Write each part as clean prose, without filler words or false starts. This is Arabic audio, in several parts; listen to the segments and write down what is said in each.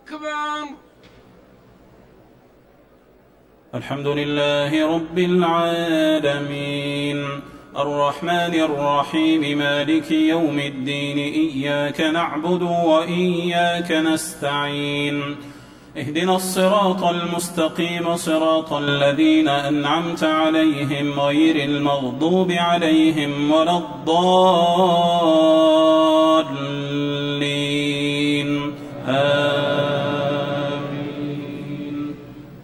أكبر. الحمد لله رب العالمين الرحمن الرحيم مالك يوم الدين إياك نعبد وإياك نستعين اهدنا الصراط المستقيم صراط الذين أنعمت عليهم غير المغضوب عليهم ولا الضالين آمين.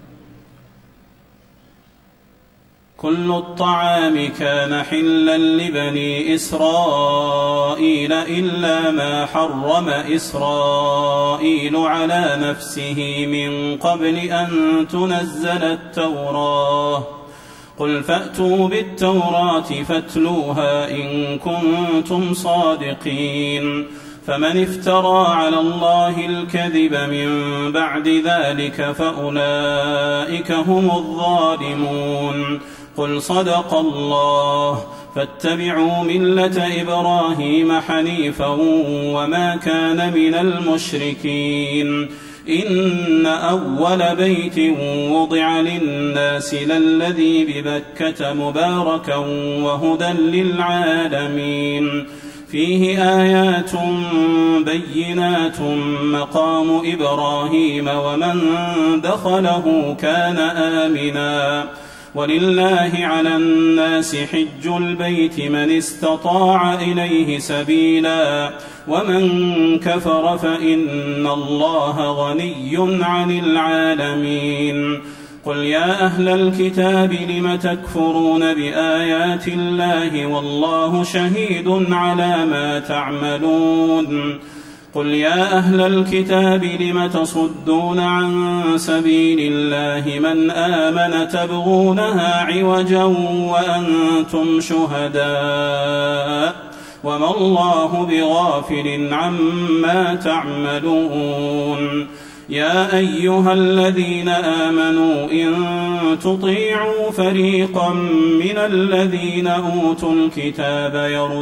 كل الطعام كان حلا لبني إسرائيل إلا ما حرم إسرائيل على نفسه من قبل أن تنزل التوراة قل فأتوا بالتوراة فاتلوها إن كنتم صادقين فمن افترى على الله الكذب من بعد ذلك فأولئك هم الظالمون. قل صدق الله فاتبعوا ملة إبراهيم حنيفا وما كان من المشركين إن أول بيت وضع للناس للذي ببكة مباركا وهدى للعالمين فيه آيات بينات مقام إبراهيم ومن دخله كان آمنا ولله على الناس حج البيت من استطاع إليه سبيلا ومن كفر فإن الله غني عن العالمين. قل يا أهل الكتاب لم تكفرون بآيات الله والله شهيد على ما تعملون. قل يا أهل الكتاب لم تصدون عن سبيل الله من آمن تبغونها عوجا وأنتم شهداء وما الله بغافل عما تعملون. يا أيها الذين آمنوا إن تطيعوا فريقا من الذين أوتوا الكتاب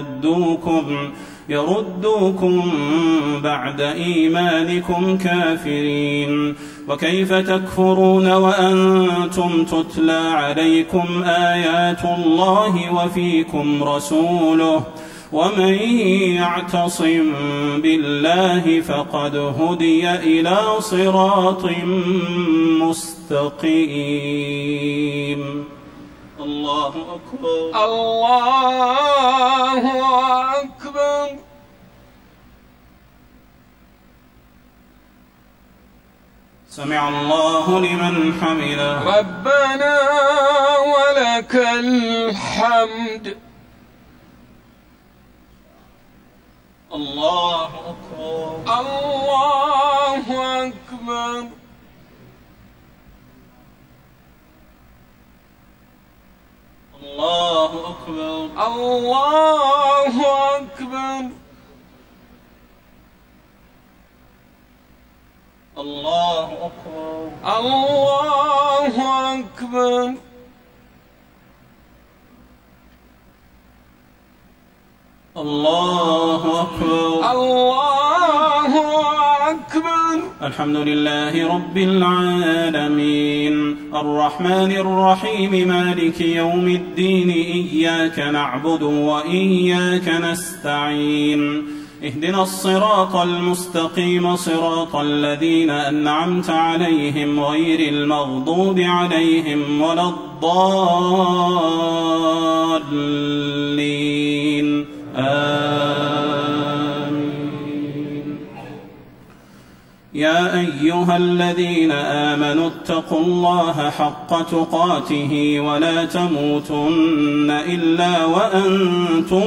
يردوكم بعد إيمانكم كافرين وكيف تكفرون وأنتم تتلى عليكم آيات الله وفيكم رسوله ومن يعتصم بالله فقد هدي إلى صراط مستقيم. الله أكبر. الله أكبر. سمع الله لمن حمده. ربنا ولك الحمد. الله أكبر. الله أكبر. الله أكبر. الله أكبر. الله أكبر. الله أكبر. الله أكبر. الله أكبر. الحمد لله رب العالمين الرحمن الرحيم مالك يوم الدين إياك نعبد وإياك نستعين اهدنا الصراط المستقيم صراط الذين أنعمت عليهم غير المغضوب عليهم ولا الضالين آمين. يا أيها الذين آمنوا اتقوا الله حق تقاته ولا تموتن إلا وأنتم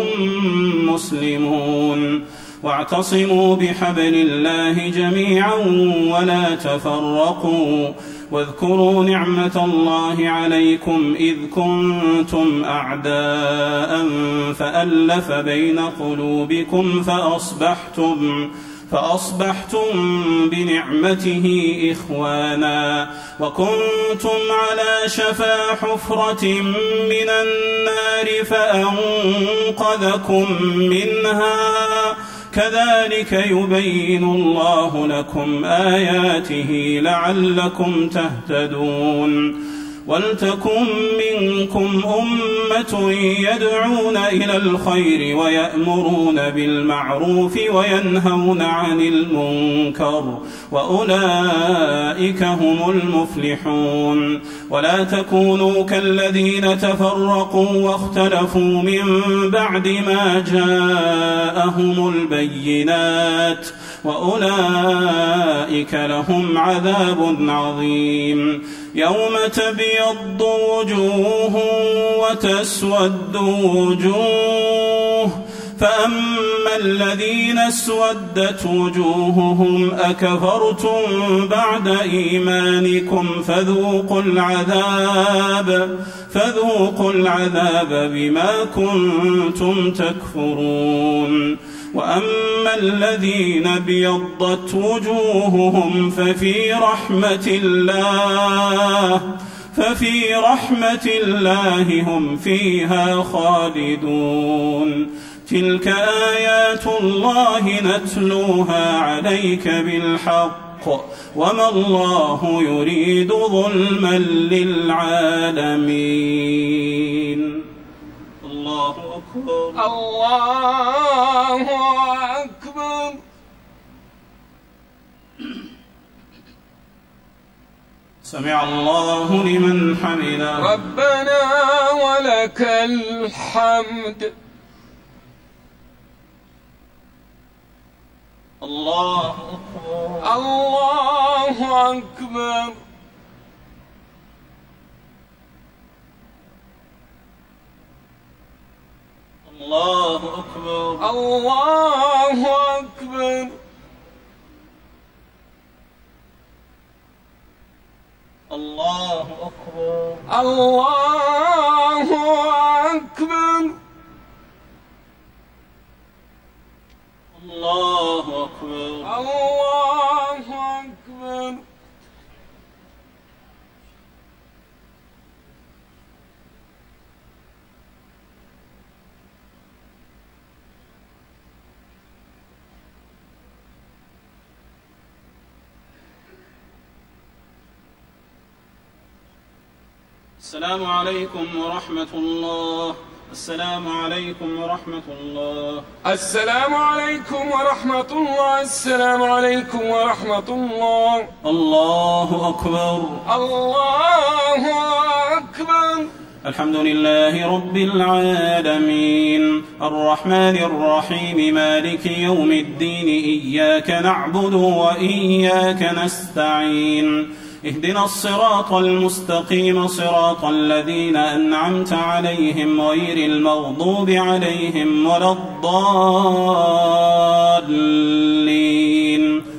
مسلمون واعتصموا بحبل الله جميعا ولا تفرقوا واذكروا نعمة الله عليكم إذ كنتم أعداء فألف بين قلوبكم فأصبحتم بنعمته إخوانا وكنتم على شفا حفرة من النار فأنقذكم منها كذلك يبين الله لكم آياته لعلكم تهتدون ولتكن منكم أمة يدعون إلى الخير ويأمرون بالمعروف وينهون عن المنكر وأولئك هم المفلحون ولا تكونوا كالذين تفرقوا واختلفوا من بعد ما جاءهم البينات وأولئك لهم عذاب عظيم يوم تبيض وجوه وتسود وجوه فأما الذين اسودت وجوههم أكفرتم بعد إيمانكم فذوقوا العذاب بما كنتم تكفرون وأما الذين ابيضت وجوههم ففي رحمة الله هم فيها خالدون تلك آيات الله نتلوها عليك بالحق وما الله يريد ظلما للعالمين الله أكبر الله أكبر سمع الله لمن حمده ربنا ولك الحمد الله أكبر الله أكبر الله أكبر الله أكبر الله أكبر الله أكبر الله أكبر الله أكبر السلام عليكم ورحمة الله السلام عليكم ورحمة الله السلام عليكم ورحمة الله السلام عليكم ورحمة الله الله أكبر الله أكبر الحمد لله رب العالمين الرحمن الرحيم مالك يوم الدين إياك نعبد وإياك نستعين اهدنا الصراط المستقيم صراط الذين أنعمت عليهم غير المغضوب عليهم ولا الضالين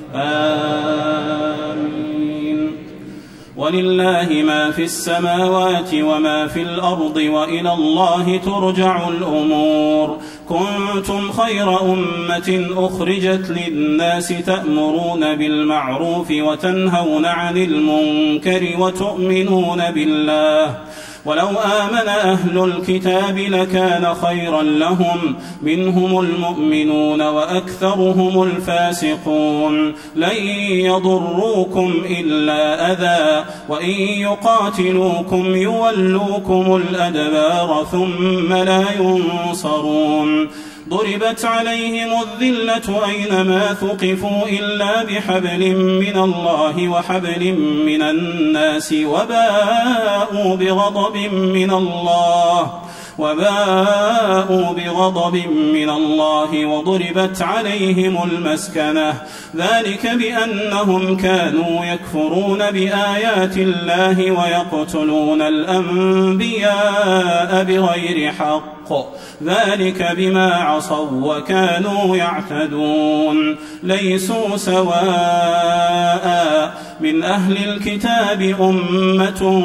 آمين ولله ما في السماوات وما في الأرض وإلى الله ترجع الأمور كنتم خير أمة أخرجت للناس تأمرون بالمعروف وتنهون عن المنكر وتؤمنون بالله ولو آمن أهل الكتاب لكان خيرا لهم منهم المؤمنون وأكثرهم الفاسقون لن يضروكم إلا أذى وإن يقاتلوكم يولوكم الأدبار ثم لا ينصرون ضربت عليهم الذلة أينما ثقفوا إلا بحبل من الله وحبل من الناس وباءوا بغضب من الله وضربت عليهم المسكنة ذلك بأنهم كانوا يكفرون بآيات الله ويقتلون الأنبياء بغير حق ذلك بما عصوا وكانوا يعتدون ليسوا سواء من أهل الكتاب أمة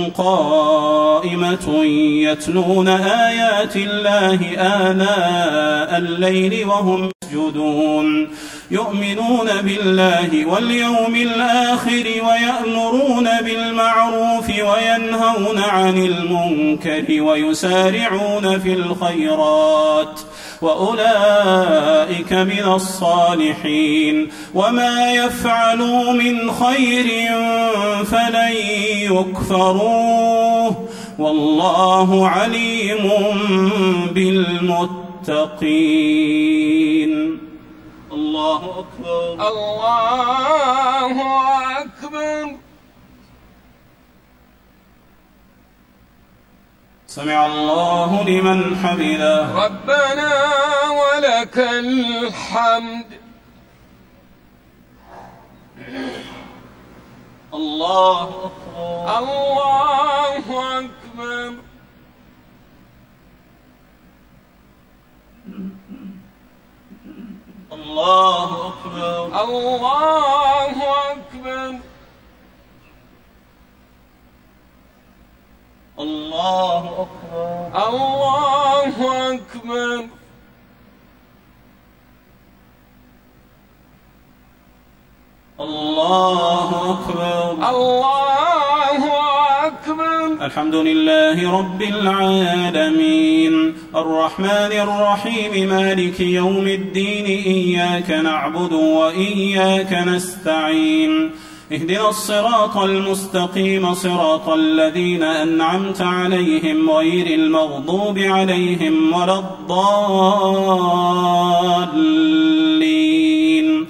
قائمة يتلون آيات الله آناء الليل وهم يسجدون يؤمنون بالله واليوم الآخر ويأمرون بالمعروف وينهون عن المنكر ويسارعون في الخيرات وأولئك من الصالحين وما يفعلوا من خير فلن يكفروه والله عليم بالمتقين. الله أكبر. الله أكبر. سمع الله لمن حمده. ربنا ولك الحمد. الله أكبر. الله أكبر. الله أكبر. الله أكبر. الله أكبر. الله أكبر. الله أكبر. الله أكبر. الحمد لله رب العالمين الرحمن الرحيم مالك يوم الدين إياك نعبد وإياك نستعين اهدنا الصراط المستقيم صراط الذين أنعمت عليهم غير المغضوب عليهم ولا الضالين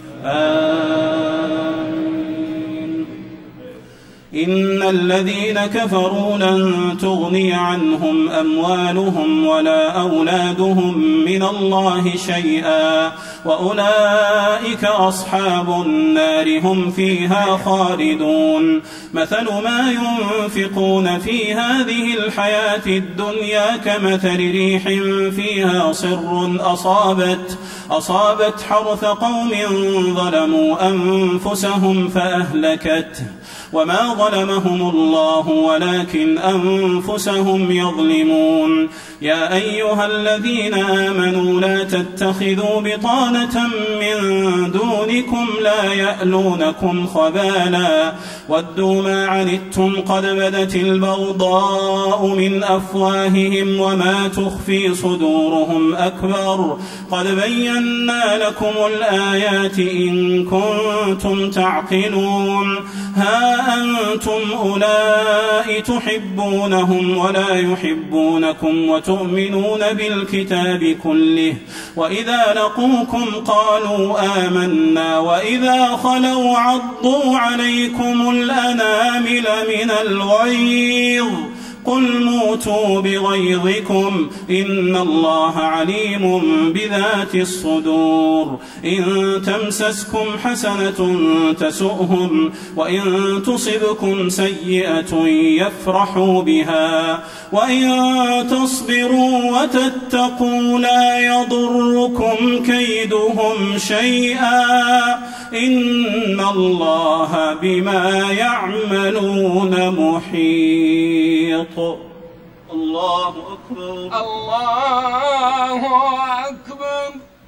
آمين. إن الذين كفروا لن تغني عنهم أموالهم ولا أولادهم من الله شيئا وأولئك أصحاب النار هم فيها خالدون. مثل ما ينفقون في هذه الحياة الدنيا كمثل ريح فيها صر أصابت حرث قوم ظلموا أنفسهم فأهلكته وما ظلمهم الله ولكن أنفسهم يظلمون. يا أيها الذين آمنوا لا تتخذوا بطانة من دونكم لا يألونكم خبالا ودوا ما عنتم قد بدت البغضاء من أفواههم وما تخفي صدورهم أكبر قد بينا لكم الآيات إن كنتم تعقلون. ها أنتم أولئك تحبونهم ولا يحبونكم وتؤمنون بالكتاب كله وإذا لقوكم قالوا آمنا وإذا خلوا عضوا عليكم الأنامل من الغيظ قل موتوا بغيظكم إن الله عليم بذات الصدور. إن تمسسكم حسنة تسؤهم وإن تصبكم سيئة يفرحوا بها وإن تصبروا وتتقوا لا يضركم كيدهم شيئا إن الله بما يعملون محيط. الله أكبر. الله أكبر.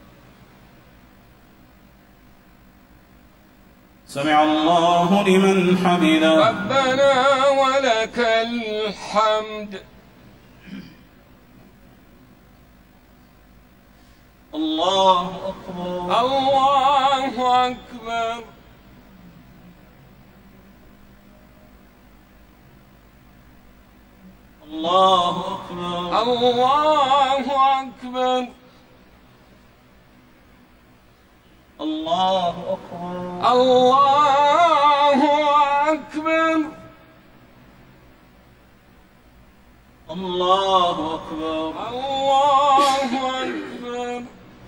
سمع الله لمن حمده. ربنا ولك الحمد. الله أكبر. الله أكبر. الله أكبر. الله أكبر. الله أكبر. الله أكبر. الله أكبر. الله أكبر.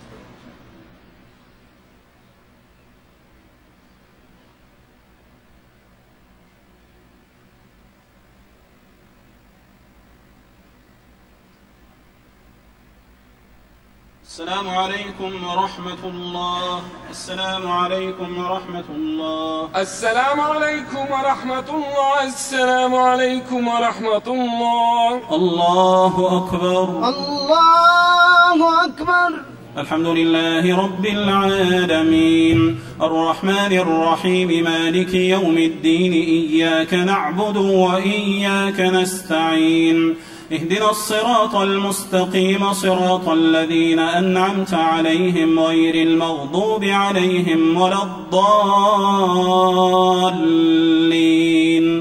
السلام عليكم ورحمة الله. السلام عليكم ورحمة الله. السلام عليكم ورحمة الله. السلام عليكم ورحمة الله. الله أكبر. الله أكبر. الحمد لله رب العالمين الرحمن الرحيم مالك يوم الدين إياك نعبد وإياك نستعين اهدنا الصراط المستقيم صراط الذين أنعمت عليهم غير المغضوب عليهم ولا الضالين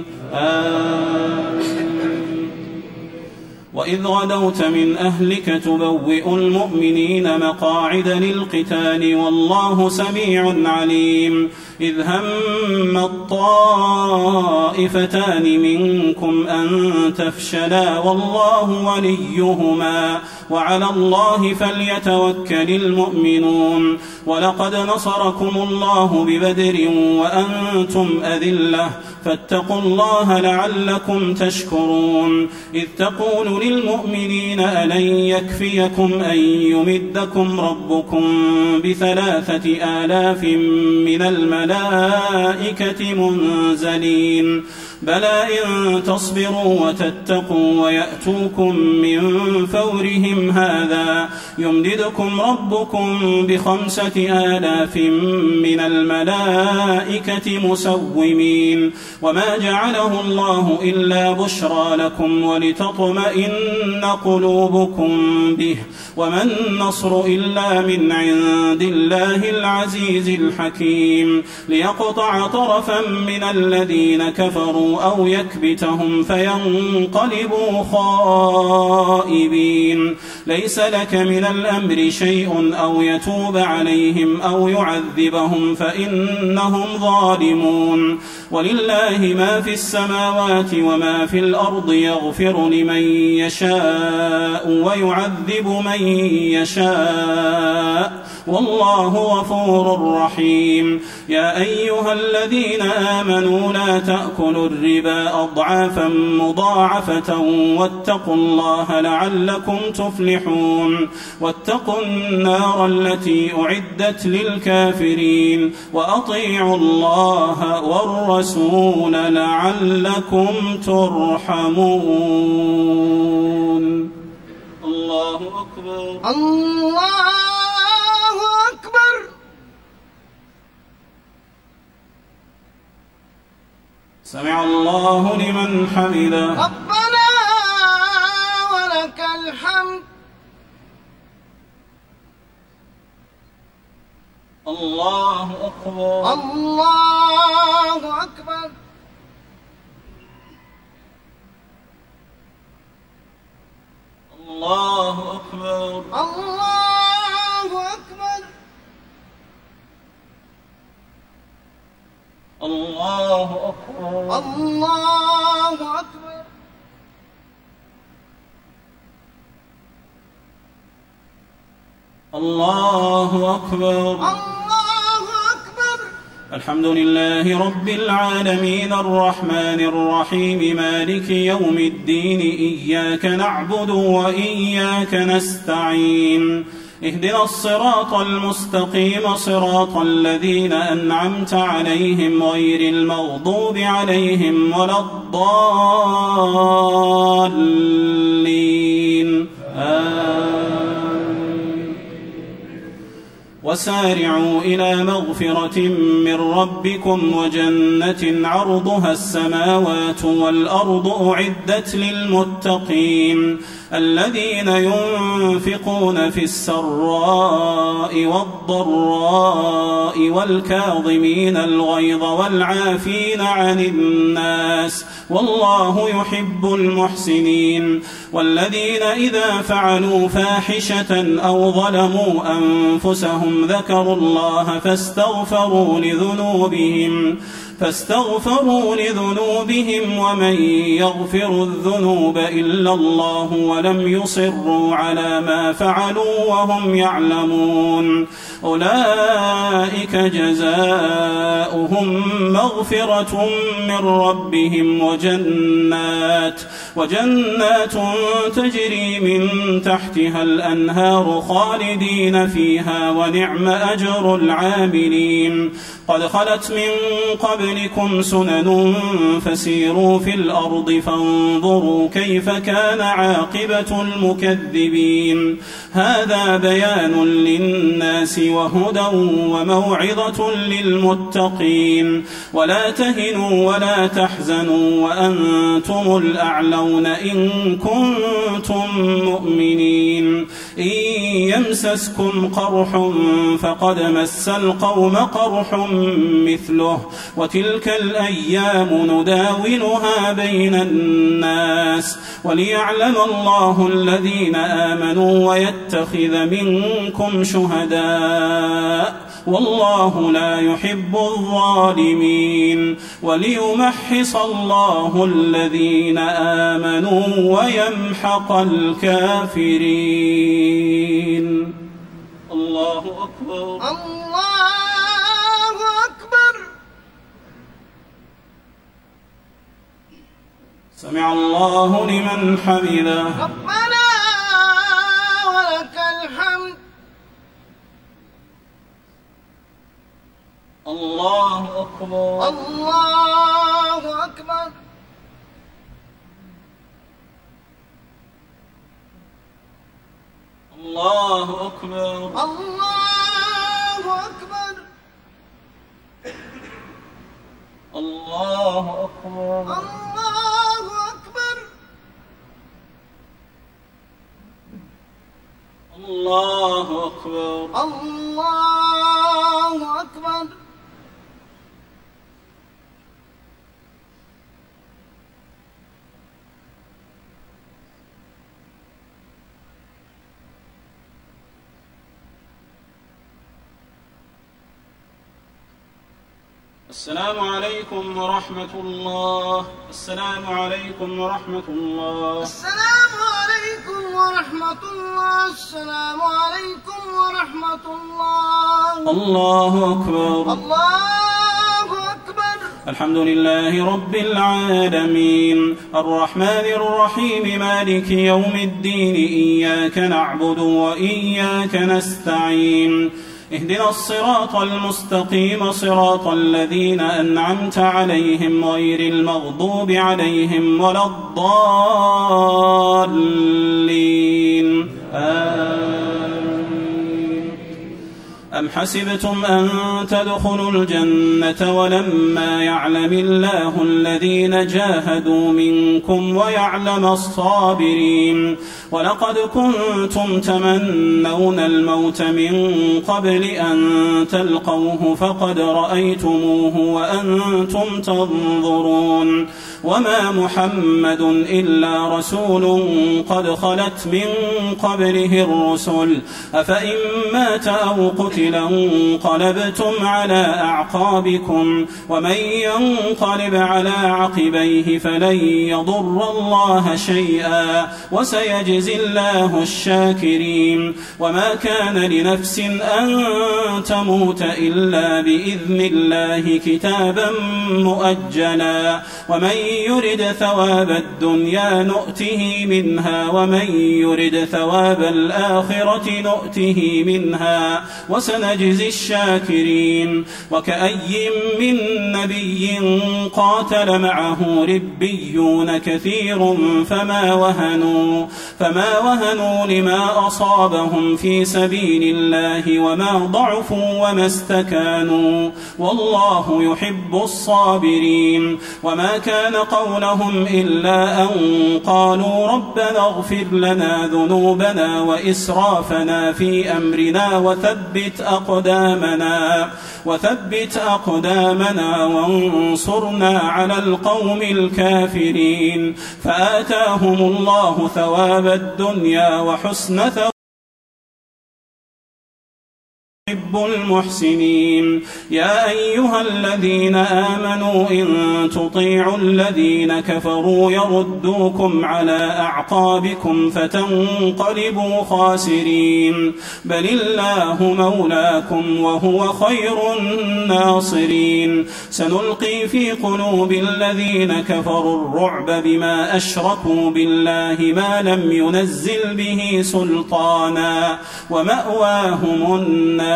وإذ غدوت من أهلك تبوئ المؤمنين مقاعد للقتال والله سميع عليم إذ هم الطائفتان منكم أن تفشلا والله وليهما وعلى الله فليتوكل المؤمنون ولقد نصركم الله ببدر وأنتم أذلة فاتقوا الله لعلكم تشكرون إذ تقول للمؤمنين ألن يكفيكم أن يمدكم ربكم ب3,000 من الملائكة منزلين بلى إن تصبروا وتتقوا ويأتوكم من فورهم هذا يمددكم ربكم ب5,000 من الملائكة مسومين وما جعله الله إلا بشرى لكم ولتطمئن قلوبكم به وما النصر إلا من عند الله العزيز الحكيم ليقطع طرفا من الذين كفروا أو يكبتهم فينقلبوا خائبين ليس لك من الأمر شيء أو يتوب عليهم أو يعذبهم فإنهم ظالمون ولله ما في السماوات وما في الأرض يغفر لمن يشاء ويعذب من يشاء والله غفور رحيم يا أيها الذين آمنوا لا تأكلوا الربا أضعافا مضاعفة واتقوا الله لعلكم تفلحون واتقوا النار التي أعدت للكافرين وأطيعوا الله والرسول لعلكم ترحمون الله أكبر الله أكبر سمع الله لمن حمده ربنا ولك الحمد الله أكبر الله أكبر الله أكبر الله أكبر الله أكبر الله أكبر الله أكبر الله أكبر الحمد لله رب العالمين الرحمن الرحيم مالك يوم الدين إياك نعبد وإياك نستعين اهدنا الصراط المستقيم صراط الذين أنعمت عليهم غير المغضوب عليهم ولا الضالين وسارعوا إلى مغفرة من ربكم وجنة عرضها السماوات والأرض أعدت للمتقين الذين ينفقون في السراء والضراء والكاظمين الغيظ والعافين عن الناس والله يحب المحسنين والذين إذا فعلوا فاحشة أو ظلموا أنفسهم ذكروا الله فاستغفروا لذنوبهم ومن يغفر الذنوب إلا الله ولم يصروا على ما فعلوا وهم يعلمون أولئك جزاؤهم مغفرة من ربهم وجنات تجري من تحتها الأنهار خالدين فيها ونعم أجر العاملين قد خلت من قبل قبلكم سنن فسيروا في الأرض فانظروا كيف كان عاقبة المكذبين. هذا بيان للناس وهدى وموعظة للمتقين. ولا تهنوا ولا تحزنوا وأنتم الأعلون إن كنتم مؤمنين. إن يمسسكم قرح فقد مس القوم قرح مثله وتلك الأيام نداولها بين الناس وليعلم الله الذين آمنوا ويتخذ منكم شهداء والله لا يحب الظالمين وليمحص الله الذين آمنوا ويمحق الكافرين. الله أكبر. الله أكبر. سمع الله لمن حمده. ربنا ولك الحمد. الله أكبر. الله أكبر. الله أكبر. الله أكبر. الله أكبر. الله أكبر. الله أكبر. الله أكبر. السلام عليكم ورحمة الله. السلام عليكم ورحمة الله. السلام عليكم ورحمة الله. السلام عليكم ورحمة الله. الله أكبر. الله أكبر. الحمد لله رب العالمين الرحمن الرحيم مالك يوم الدين إياك نعبد وإياك نستعين اهدنا الصراط المستقيم صراط الذين أنعمت عليهم غير المغضوب عليهم ولا الضالين آمين. أم حسبتم أن تدخلوا الجنة ولما يعلم الله الذين جاهدوا منكم ويعلم الصابرين ولقد كنتم تمنون الموت من قبل أن تلقوه فقد رأيتموه وأنتم تنظرون وما محمد إلا رسول قد خلت من قبله الرسل أفإن مات أو قتل انقلبتم على أعقابكم ومن ينقلب على عقبيه فلن يضر الله شيئا وسيجزي الله الشاكرين وما كان لنفس أن تموت إلا بإذن الله كتابا مؤجلا ومن يرد ثواب الدنيا نؤته منها ومن يرد ثواب الآخرة نؤته منها وسنجزي الشاكرين وكأي من نبي قاتل معه ربيون كثير فما وهنوا لما أصابهم في سبيل الله وما ضعفوا وما استكانوا والله يحب الصابرين وما كان قولهم إلا أن قالوا ربنا اغفر لنا ذنوبنا وإسرافنا في أمرنا وثبت أقدامنا وانصرنا على القوم الكافرين فآتاهم الله ثواب الدنيا وحسن ثواب يحب المحسنين يا أيها الذين آمنوا إن تطيعوا الذين كفروا يردوكم على أعقابكم فتنقلبوا خاسرين بل الله مولاكم وهو خير الناصرين سنلقي في قلوب الذين كفروا الرعب بما أشركوا بالله ما لم ينزل به سلطانا ومأواهم النار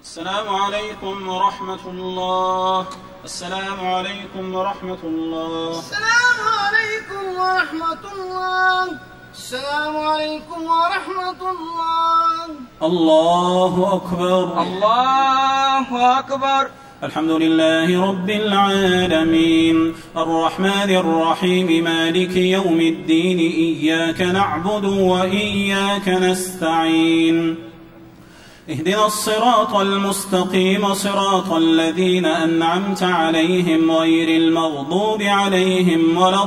السلام عليكم ورحمة الله. السلام عليكم ورحمة الله. السلام عليكم ورحمة الله. السلام عليكم ورحمة الله. الله أكبر. الله أكبر. الحمد لله رب العالمين الرحمن الرحيم مالك يوم الدين إياك نعبد وإياك نستعين اهدنا الصراط المستقيم صراط الذين أنعمت عليهم غير المغضوب عليهم ولا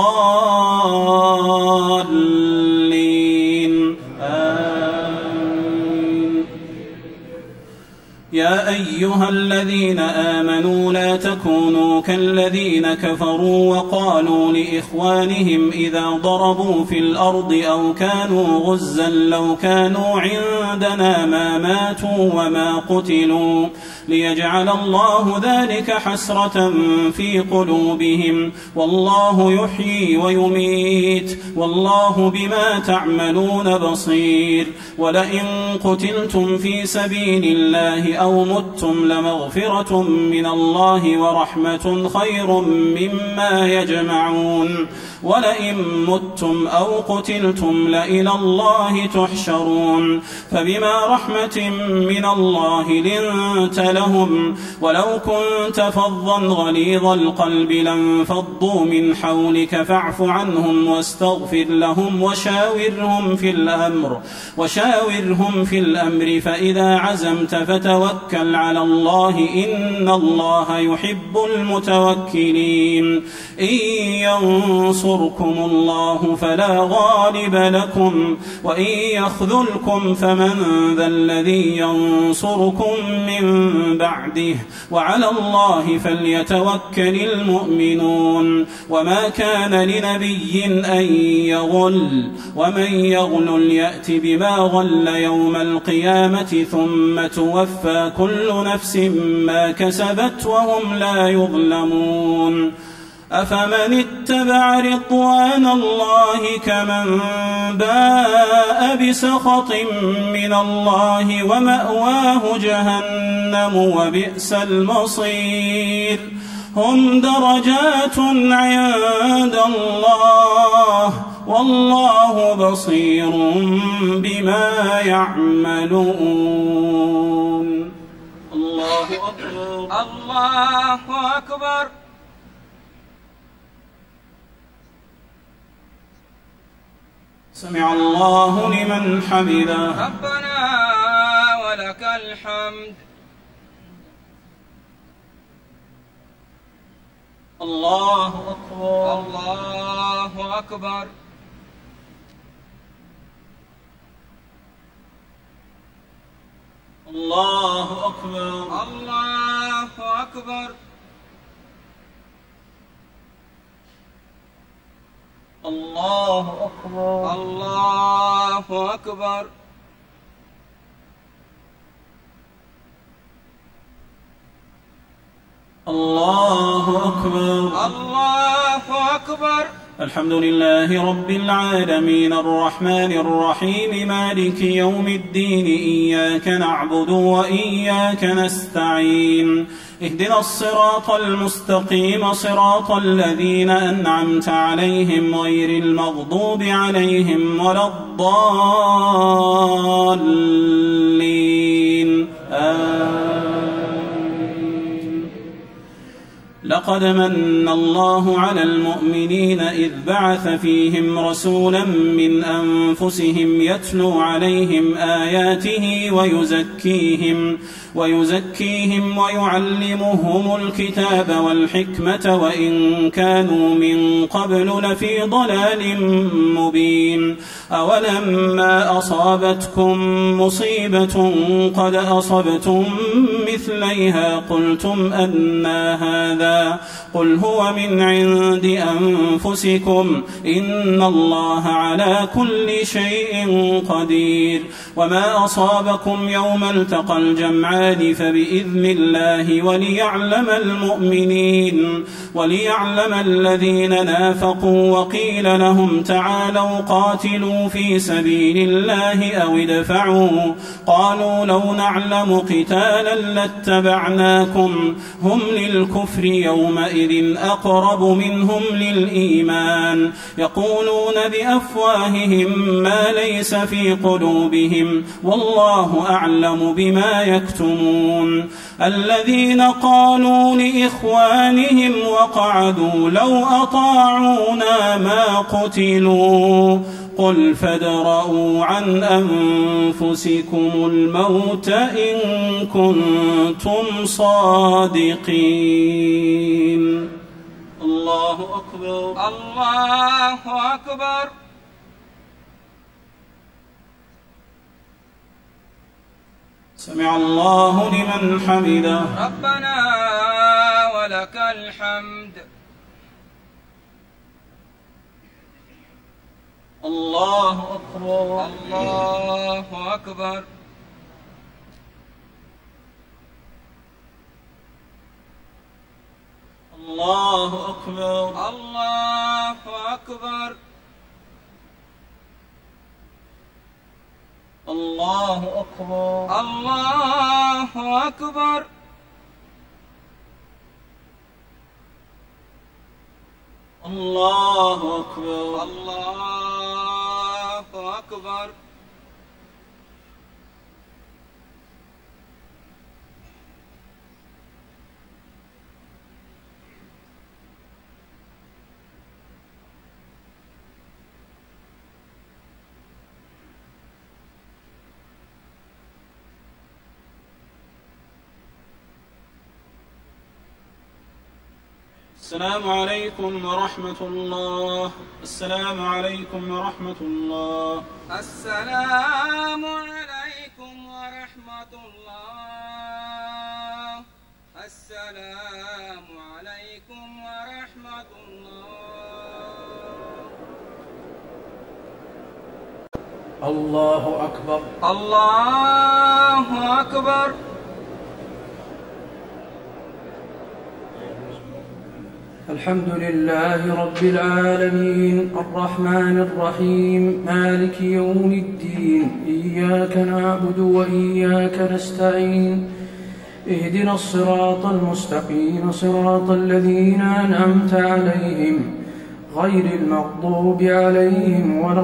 الضالين آمين. يا أيها الذين آمنوا لا تكونوا كالذين كفروا وقالوا لإخوانهم إذا ضربوا في الأرض أو كانوا غزا لو كانوا عندنا ما ماتوا وما قتلوا ليجعل الله ذلك حسرة في قلوبهم والله يحيي ويميت والله بما تعملون بصير. ولئن قتلتم في سبيل الله أو متم لمغفرة من الله ورحمة خير مما يجمعون. ولئن متم أو قتلتم لإلى الله تحشرون. فبما رحمة من الله لنت لهم ولو كنت فظا غليظ القلب لانفضوا من حولك فاعف عنهم واستغفر لهم وشاورهم في الأمر فإذا عزمت فتوكل على الله إن الله يحب المتوكلين. إن ينصركم الله فلا غالب لكم وإن يخذلكم فمن ذا الذي ينصركم من بعده وعلى الله فليتوكل المؤمنون. وما كان لنبي أن يغل ومن يغل يأت بما غل يوم القيامة ثم توفى كل نفس ما كسبت وهم لا يظلمون. أفمن اتبع رضوان الله كمن باء بسخط من الله ومأواه جهنم وبئس المصير. هم درجات عند الله والله بصير بما يعملون. الله أكبر. الله أكبر. سمع الله لمن حمده. ربنا ولك الحمد. الله أكبر. الله أكبر. الله أكبر. الله أكبر. الله أكبر. الله أكبر. الله أكبر. الله أكبر. الحمد لله رب العالمين الرحمن الرحيم مالك يوم الدين إياك نعبد وإياك نستعين اهدنا الصراط المستقيم صراط الذين أنعمت عليهم غير المغضوب عليهم ولا الضالين لقد من الله على المؤمنين إذ بعث فيهم رسولا من أنفسهم يتلو عليهم آياته ويزكيهم ويعلمهم الكتاب والحكمة وإن كانوا من قبل لفي ضلال مبين. أولما أصابتكم مصيبة قد أصبتم مثليها قلتم أنى هذا قل هو من عند أنفسكم إن الله على كل شيء قدير. وما أصابكم يوم التقى الجمعان فبإذن الله وليعلم الذين نافقوا وقيل لهم تعالوا قاتلوا في سبيل الله أو ادفعوا قالوا لو نعلم قتالا لاتبعناكم هم للكفر يومئذ أقرب منهم للإيمان يقولون بأفواههم ما ليس في قلوبهم والله أعلم بما يكتمون. الذين قالوا لإخوانهم وقعدوا لو أطاعونا ما قتلوا قل فادرءوا عن أنفسكم الموت إن كنتم صادقين. الله أكبر. الله أكبر. سمع الله لمن حمده. ربنا ولك الحمد. الله أكبر. الله أكبر. الله أكبر. الله أكبر. الله أكبر. الله أكبر. الله أكبر. الله أكبر. السلام عليكم ورحمة الله. السلام عليكم ورحمة الله. السلام عليكم ورحمة الله. السلام عليكم ورحمة الله. الله أكبر. الله أكبر. الحمد لله رب العالمين الرحمن الرحيم مالك يوم الدين إياك نعبد وإياك نستعين اهدنا الصراط المستقيم صراط الذين أنعمت عليهم غير المغضوب عليهم ولا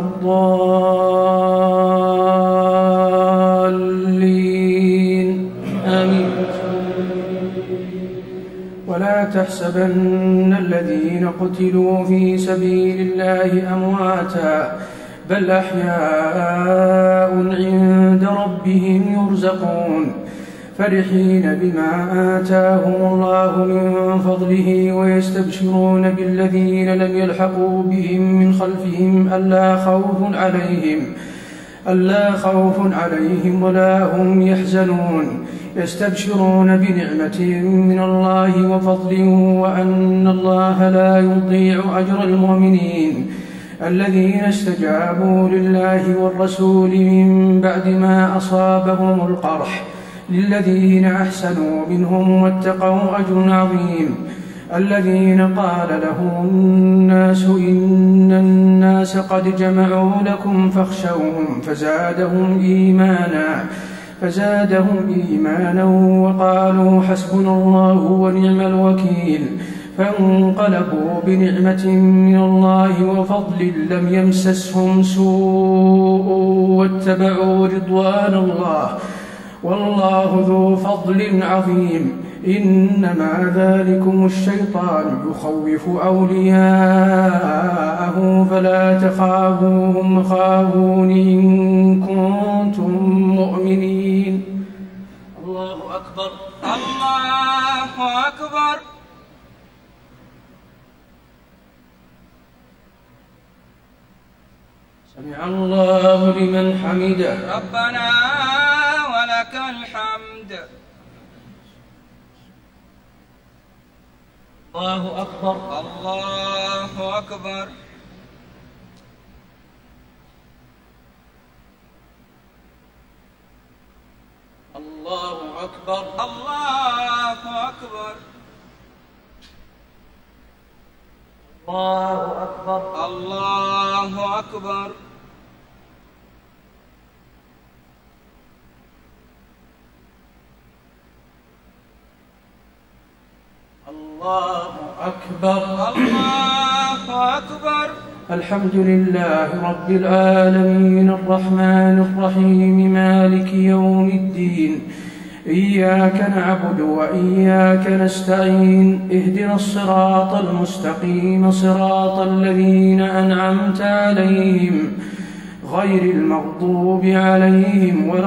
الضالين آمين. ولا تحسبن الذين قتلوا في سبيل الله أمواتا بل أحياء عند ربهم يرزقون فرحين بما آتاهم الله من فضله ويستبشرون بالذين لم يلحقوا بهم من خلفهم ألا خوف عليهم ولا هم يحزنون يستبشرون بنعمة من الله وفضل وأن الله لا يضيع أجر المؤمنين الذين استجابوا لله والرسول من بعد ما أصابهم القرح للذين أحسنوا منهم واتقوا أجر عظيم. الذين قال لهم الناس إن الناس قد جمعوا لكم فاخشوهم فزادهم إيمانا وقالوا حسبنا الله ونعم الوكيل فانقلبوا بنعمة من الله وفضل لم يمسسهم سوء واتبعوا رضوان الله والله ذو فضل عظيم. إنما ذلكم الشيطان يخوف أولياءه فلا تخافوهم خافون إن كنتم مؤمنين. الله أكبر. الله أكبر. سمع الله لمن حمده. ربنا ولك الحمد. الله أكبر. الله أكبر. الله أكبر. الله أكبر. الله أكبر. الله أكبر. الله أكبر. الله أكبر. الحمد لله رب العالمين الرحمن الرحيم مالك يوم الدين. إياك نعبد وإياك نستعين. اهدنا الصراط المستقيم صراط الذين أنعمت عليهم غير المغضوب عليهم ولا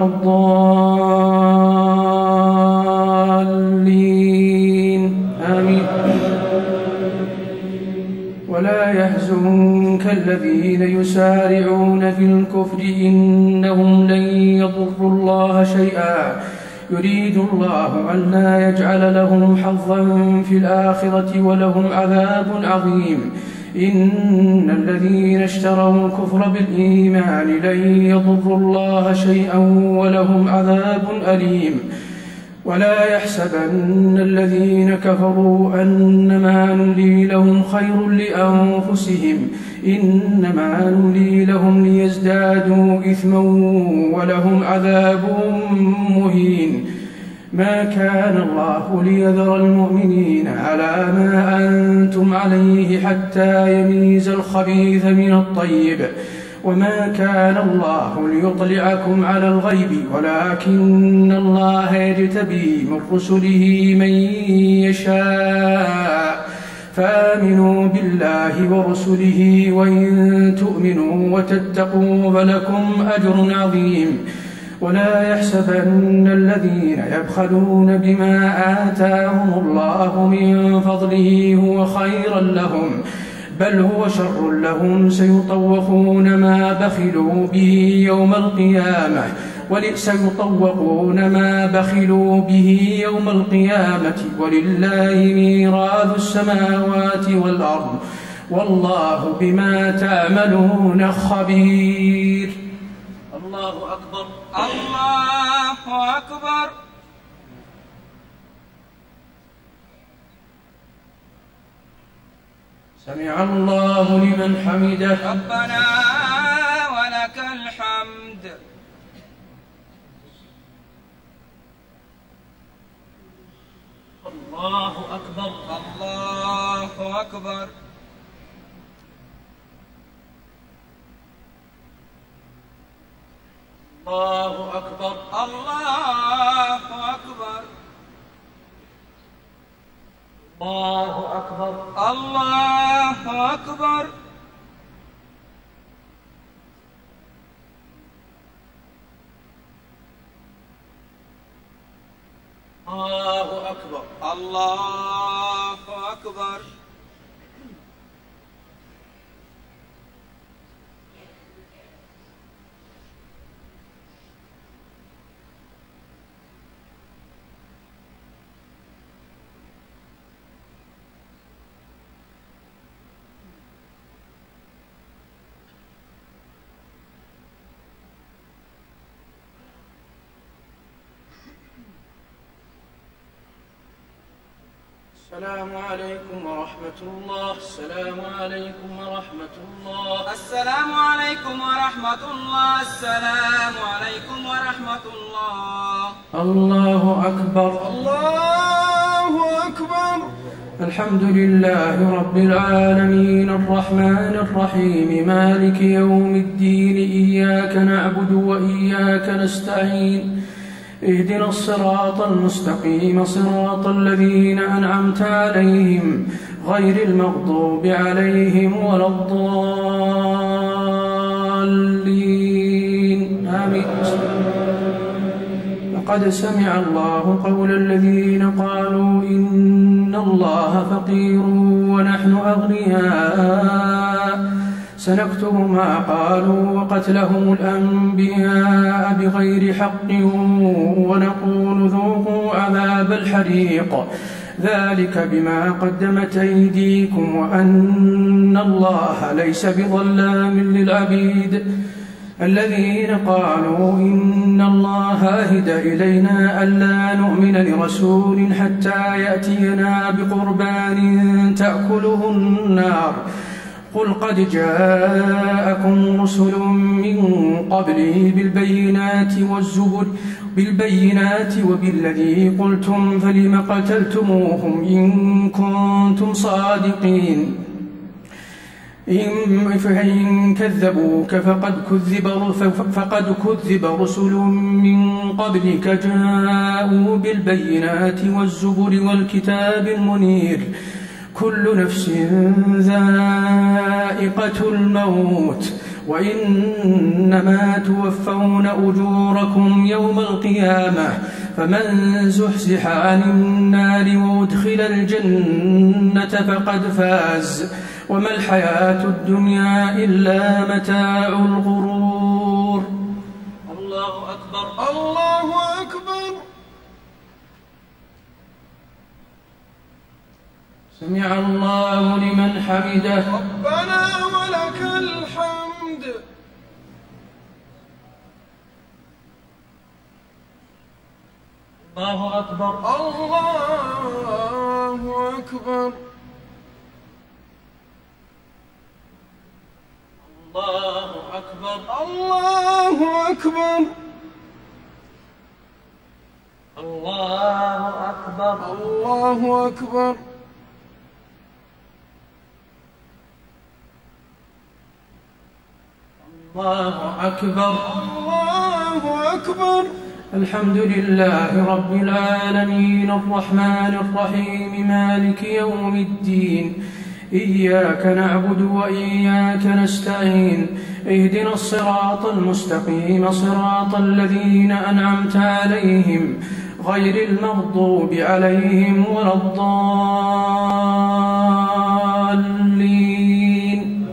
الضالين. آمين. ولا يحزنك الذين يسارعون في الكفر إنهم لن يضروا الله شيئا يريد الله ألا يجعل لهم حظا في الآخرة ولهم عذاب عظيم. إن الذين اشتروا الكفر بالإيمان لن يضروا الله شيئا ولهم عذاب أليم. ولا يحسبن الذين كفروا أنما نملي لهم خير لأنفسهم إنما نملي لهم ليزدادوا إثما ولهم عذاب مهين. ما كان الله ليذر المؤمنين على ما أنتم عليه حتى يميز الخبيث من الطيب وما كان الله ليطلعكم على الغيب ولكن الله يجتبي من رسله من يشاء فآمنوا بالله ورسله وإن تؤمنوا وتتقوا فلكم أجر عظيم. ولا يحسبن الذين يبخلون بما آتاهم الله من فضله هو خيرا لهم بل هو شر لهم سيطوقون ما بخلوا به يوم القيامة ولله ميراث السماوات والأرض والله بما تعملون خبير. الله أكبر. الله أكبر. سمع الله لمن حمده. ربنا ولك الحمد. الله أكبر. الله أكبر. الله أكبر. الله أكبر. الله أكبر. الله أكبر. الله أكبر. الله أكبر. السلام عليكم ورحمة الله. السلام عليكم ورحمة الله. السلام عليكم ورحمة الله. السلام عليكم ورحمة الله. الله أكبر. الله أكبر. الحمد لله رب العالمين الرحمن الرحيم مالك يوم الدين. إياك نعبد وإياك نستعين. اهدنا الصراط المستقيم صراط الذين أنعمت عليهم غير المغضوب عليهم ولا الضالين. آمين. لقد سمع الله قول الذين قالوا إن الله فقير ونحن أغنياء سنكتب ما قالوا وقتلهم الأنبياء بغير حق ونقول ذوقوا عذاب الحريق ذلك بما قدمت أيديكم وأن الله ليس بظلام للعبيد. الذين قالوا إن الله عهد إلينا ألا نؤمن لرسول حتى يأتينا بقربان تأكله النار قل قد جاءكم رسل من قبلي بالبينات وبالذي قلتم فلم قتلتموهم إن كنتم صادقين. فإن كذبوك فقد كذب رسل من قبلك جاءوا بالبينات والزبر والكتاب المنير كل نفس ذائقة الموت وإنما توفون أجوركم يوم القيامة فمن زحزح عن النار وادخل الجنة فقد فاز وما الحياة الدنيا إلا متاع الغرور. الله أكبر. الله أكبر. سمع الله لمن حمده. ربنا ولك الحمد. الله أكبر. الله أكبر. الله أكبر. الله أكبر. الله أكبر. الله أكبر. الله أكبر. الله أكبر. الحمد لله رب العالمين الرحمن الرحيم مالك يوم الدين إياك نعبد وإياك نستعين اهدنا الصراط المستقيم صراط الذين أنعمت عليهم غير المغضوب عليهم ولا الضالين.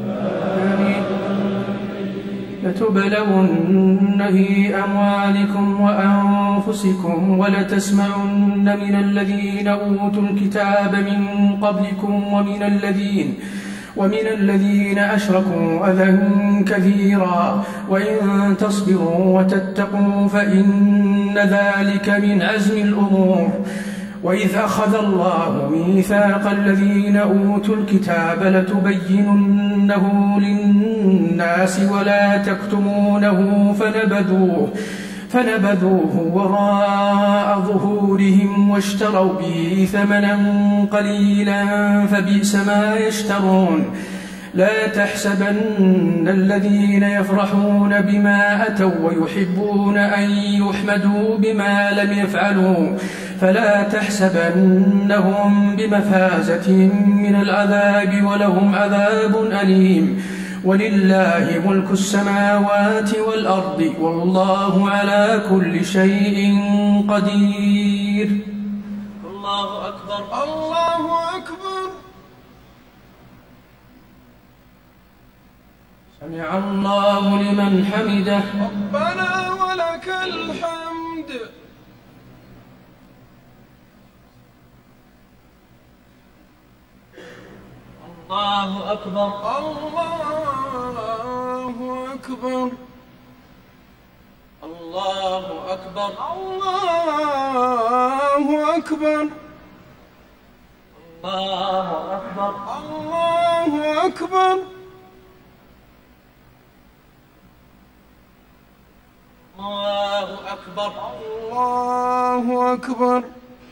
لتبلون في أموالكم وأنفسكم ولتسمعن من الذين أوتوا الكتاب من قبلكم ومن الذين أشركوا أذى كثيرا وإن تصبروا وتتقوا فإن ذلك من عزم الأمور. وإذ أخذ الله ميثاق الذين أوتوا الكتاب لتبيننه للناس ولا تكتمونه فنبذوه وراء ظهورهم واشتروا به ثمنا قليلا فبئس ما يشترون. لا تحسبن الذين يفرحون بما أتوا ويحبون أن يحمدوا بما لم يفعلوا فلا تحسبنهم بمفازة من العذاب ولهم عذاب أليم. ولله ملك السماوات والأرض والله على كل شيء قدير. الله أكبر. الله أكبر. سمع الله لمن حمده. ربنا ولك الحمد. الله أكبر. الله أكبر. الله أكبر. الله أكبر. الله أكبر. الله أكبر. الله أكبر. الله أكبر.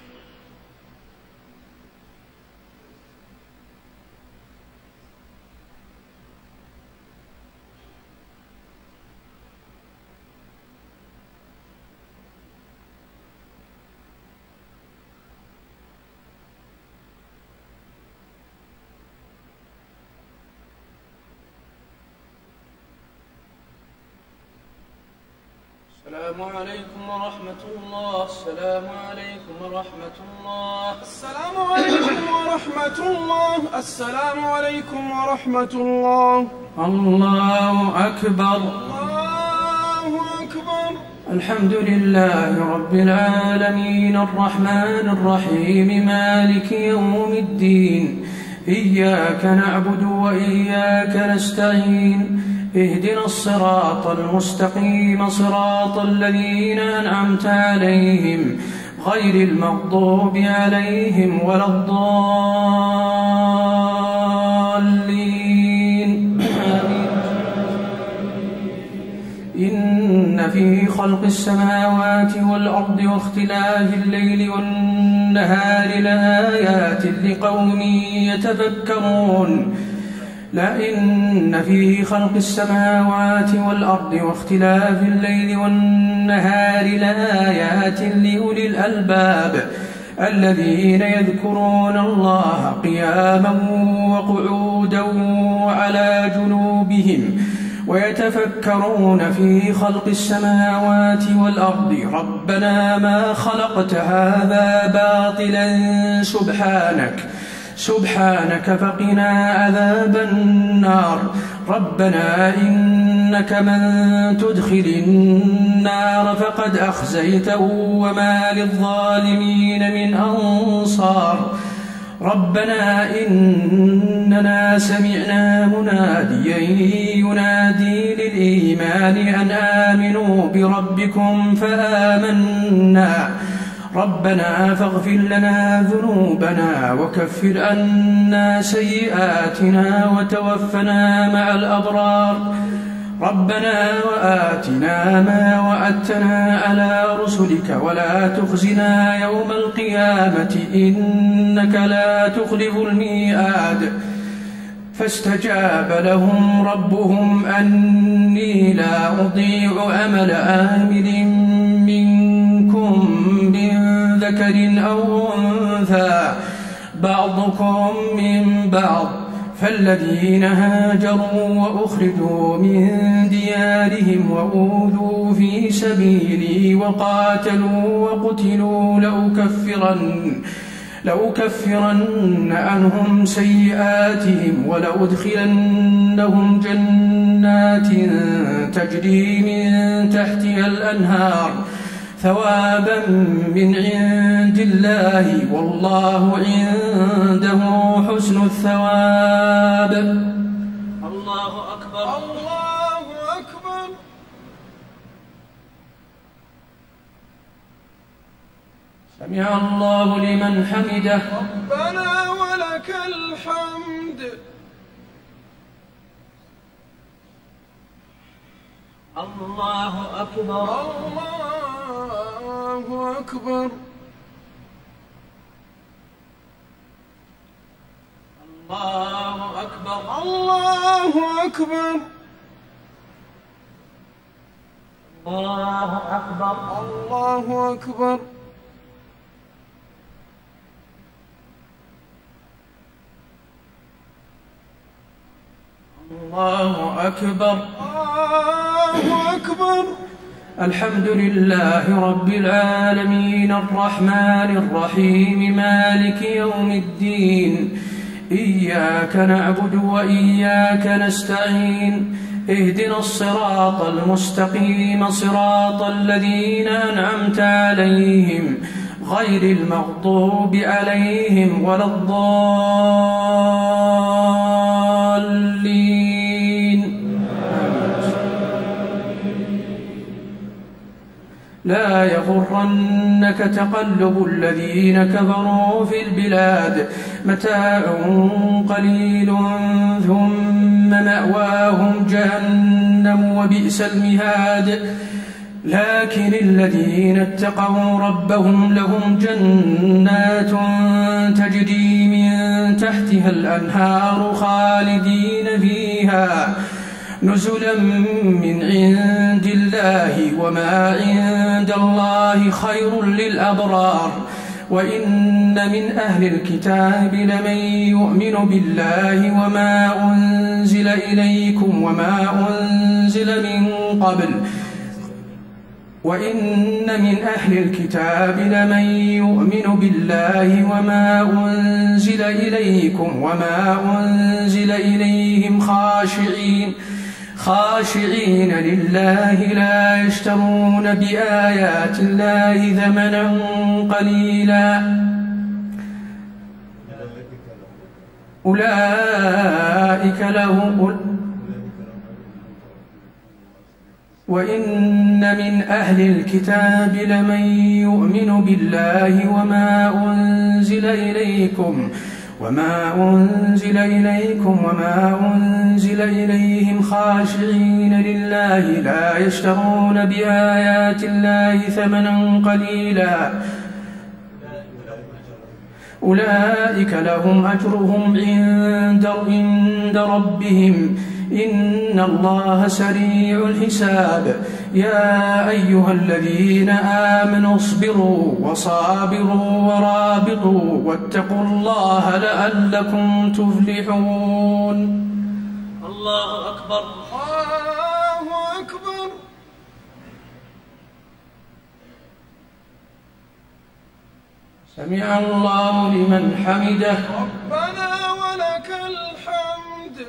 السلام عليكم ورحمة الله. السلام عليكم ورحمة الله. السلام عليكم ورحمة الله. السلام عليكم ورحمة الله. الله أكبر. الله أكبر. الحمد لله رب العالمين الرحمن الرحيم مالك يوم الدين إياك نعبد وإياك نستعين اهدنا الصراط المستقيم صراط الذين أنعمت عليهم غير المغضوب عليهم ولا الضالين آمين. إن في خلق السماوات والأرض واختلاف الليل والنهار لآيات لقوم يتفكرون إن في خلق السماوات والأرض واختلاف الليل والنهار لآيات لأولي الألباب الذين يذكرون الله قياما وقعودا وعلى جنوبهم ويتفكرون في خلق السماوات والأرض ربنا ما خلقت هذا باطلا سبحانك فقنا عذاب النار ربنا إنك من تدخل النار فقد أخزيته وما للظالمين من أنصار ربنا إننا سمعنا مناديا ينادي للإيمان أن آمنوا بربكم فآمنا ربنا فاغفر لنا ذنوبنا وكفر عنا سيئاتنا وتوفنا مع الأبرار ربنا وآتنا ما وعدتنا على رسلك ولا تخزنا يوم القيامة إنك لا تخلف الميعاد فاستجاب لهم ربهم أني لا أضيع عمل عامل منكم من ذكر أو أنثى بعضكم من بعض فالذين هاجروا وأخرجوا من ديارهم وأوذوا في سبيلي وقاتلوا وقتلوا لأكفرن عنهم سيئاتهم ولأدخلنهم جنات تجري من تحتها الأنهار ثوابا من عند الله والله عنده حسن الثواب. الله أكبر الله أكبر. سمع الله لمن حمده ربنا ولك الحمد. الله أكبر الله أكبر. الله أكبر الله أكبر. الله أكبر الله أكبر. الله أكبر. الله أكبر. الحمد لله رب العالمين الرحمن الرحيم مالك يوم الدين إياك نعبد وإياك نستعين اهدنا الصراط المستقيم صراط الذين أنعمت عليهم غير المغضوب عليهم ولا الضالين. لا يغرنك تقلب الذين كفروا في البلاد متاع قليل ثم مأواهم جهنم وبئس المهاد. لكن الذين اتقوا ربهم لهم جنات تجري من تحتها الأنهار خالدين فيها نزلا من عند الله وما عند الله خير للأبرار. وإن من أهل الكتاب لمن يؤمن بالله وما أنزل إليكم وما أنزل من قبل وإن من أهل الكتاب لمن يؤمن بالله وما أنزل إليكم وما أنزل إليهم خاشعين لله لا يشترون بآيات الله ثمنا قليلا أولئك لهم وإن من أهل الكتاب لمن يؤمن بالله وما أنزل إليكم وما أنزل إليهم خاشعين لله لا يشترون بآيات الله ثمنا قليلا أولئك لهم أجرهم عند ربهم إن الله سريع الحساب يا أيها الذين آمنوا اصبروا وصابروا ورابطوا واتقوا الله لعلكم تفلحون. الله أكبر. الله أكبر. سمع الله لمن حمده. ربنا ولك الحمد.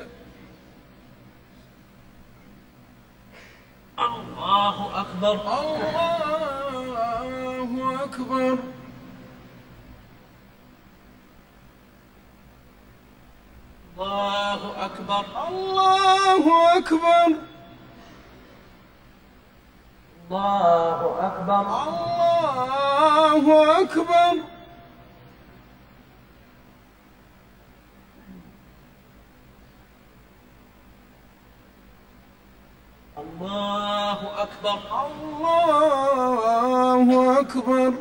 الله أكبر. الله أكبر. الله أكبر. الله أكبر. الله أكبر. الله أكبر. الله أكبر. الله أكبر.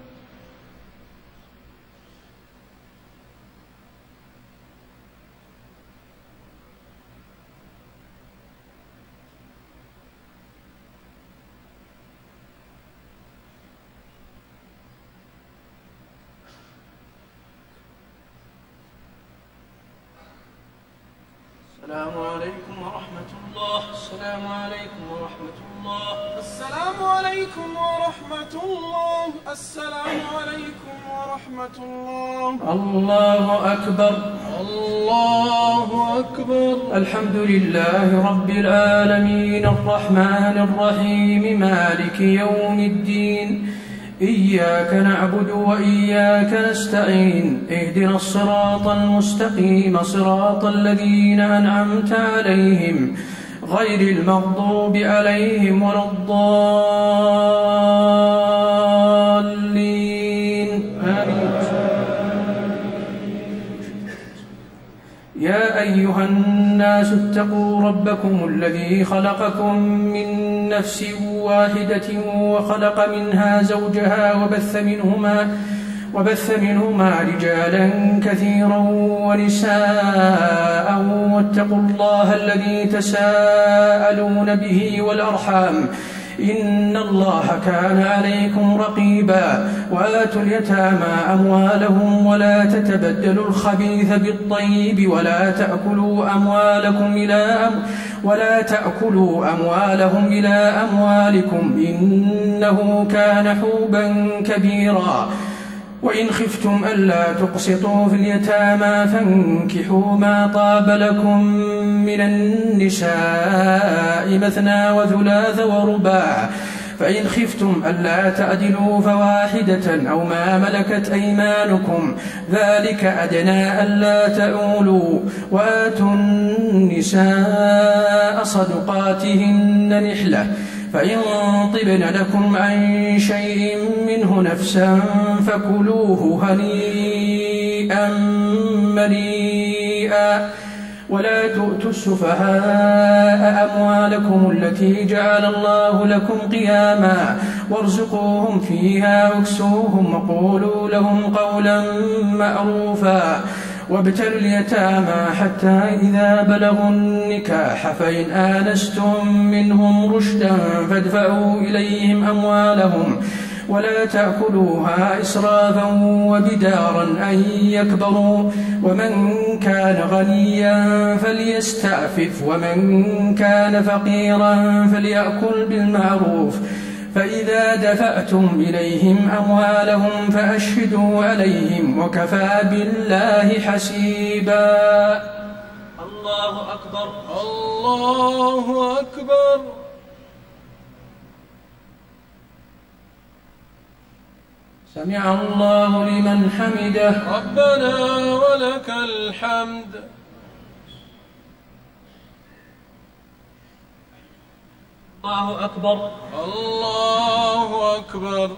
السلام عليكم ورحمة الله. السلام عليكم ورحمة الله. السلام عليكم ورحمة الله. السلام عليكم ورحمة الله. الله أكبر. الله أكبر. الحمد لله رب العالمين الرحمن الرحيم مالك يوم الدين إياك نعبد وإياك نستعين اهدنا الصراط المستقيم صراط الذين أنعمت عليهم غير المغضوب عليهم ولا الضالين آمين. يا أيها الناس اتقوا ربكم الذي خلقكم من نفس واحدة وخلق منها زوجها وبث منهما رجالا كثيرا ونساء واتقوا الله الذي تساءلون به والأرحام إن الله كان عليكم رقيبا وآتوا اليتامى أموالهم ولا تتبدلوا الخبيث بالطيب ولا تأكلوا أموالهم إلى أموالكم إنه كان حوبا كبيرا وإن خفتم ألا تقسطوا في اليتامى فانكحوا ما طاب لكم من النساء مثنى وثلاث ورباع فإن خفتم ألا تعدلوا فواحدة أو ما ملكت أيمانكم ذلك أدنى ألا تعولوا وآتوا النساء صدقاتهن نحلة فإن طبن لكم عن شيء منه نفسا فكلوه هنيئا مريئا ولا تؤتوا السفهاء أموالكم التي جعل الله لكم قياما وارزقوهم فيها واكسوهم وقولوا لهم قولا معروفا وابتلوا اليتامى حتى إذا بلغوا النكاح فإن آنستم منهم رشدا فادفعوا إليهم أموالهم ولا تأكلوها إسرافا وبدارا أن يكبروا ومن كان غنيا فليستعفف ومن كان فقيرا فليأكل بالمعروف فإذا دفعتم إليهم أموالهم فأشهدوا عليهم وكفى بالله حسيبا. الله أكبر الله أكبر. سمع الله لمن حمده. ربنا ولك الحمد. الله أكبر الله أكبر.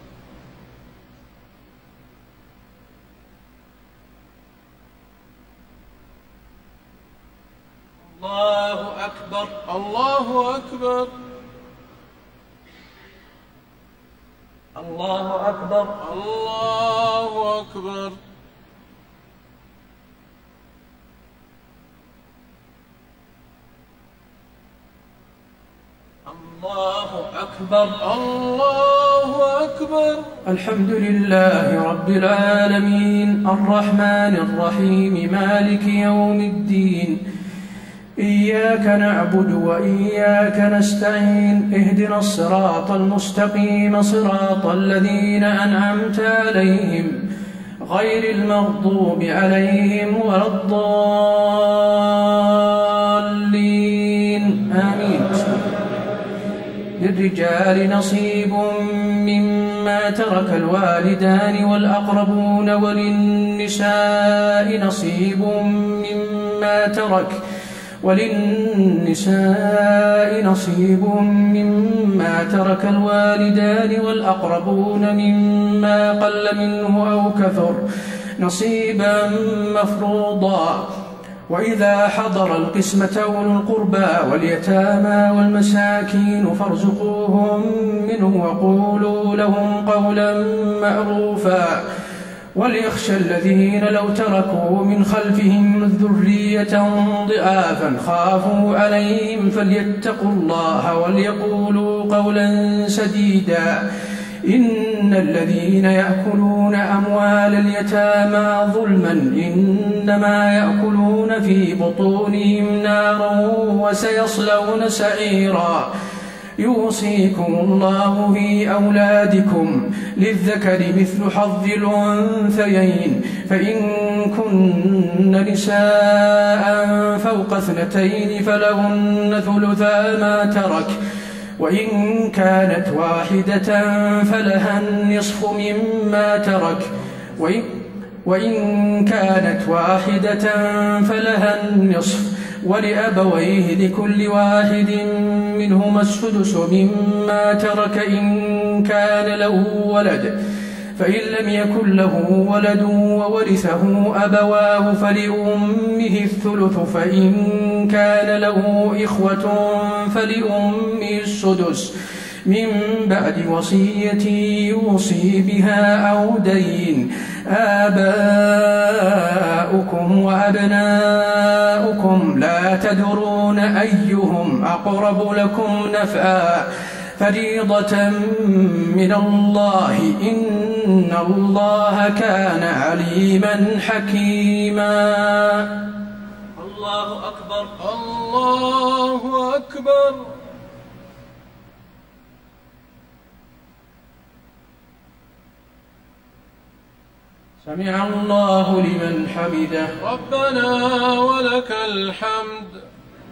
الله أكبر الله أكبر. الله أكبر الله أكبر. الله أكبر الله أكبر. الحمد لله رب العالمين الرحمن الرحيم مالك يوم الدين إياك نعبد وإياك نستعين اهدنا الصراط المستقيم صراط الذين أنعمت عليهم غير المغضوب عليهم ولا الضالين آمين. للرجال نصيب مما ترك الوالدان والأقربون وللنساء نصيب مما ترك الوالدان والأقربون مما قل منه أو كثر نصيبا مفروضا. وإذا حضر القسمة أولو القربى واليتامى والمساكين فارزقوهم منه وقولوا لهم قولا معروفا. وليخشى الذين لو تركوا من خلفهم ذرية ضعافا خافوا عليهم فليتقوا الله وليقولوا قولا سديدا. إن الذين يأكلون أموال اليتامى ظلما إنما يأكلون في بطونهم نارا وسيصلون سعيرا. يوصيكم الله في أولادكم للذكر مثل حظ الأنثيين فإن كن نساء فوق 2 فلهن ثلثا ما ترك وإن كانت واحدة فلها النصف مما ترك وإن كانت واحدة فلها النصف ولأبويه لكل واحد منهما السدس مما ترك إن كان له ولد فإن لم يكن له ولد وورثه أبواه فلأمه الثلث فإن كان له إخوة فلأمه السدس من بعد وصية يوصي بها أو دين. آباؤكم وأبناؤكم لا تدرون أيهم أقرب لكم نفعا فريضة من الله إن الله كان عليما حكيما. الله أكبر الله أكبر. سمع الله لمن حمده. ربنا ولك الحمد.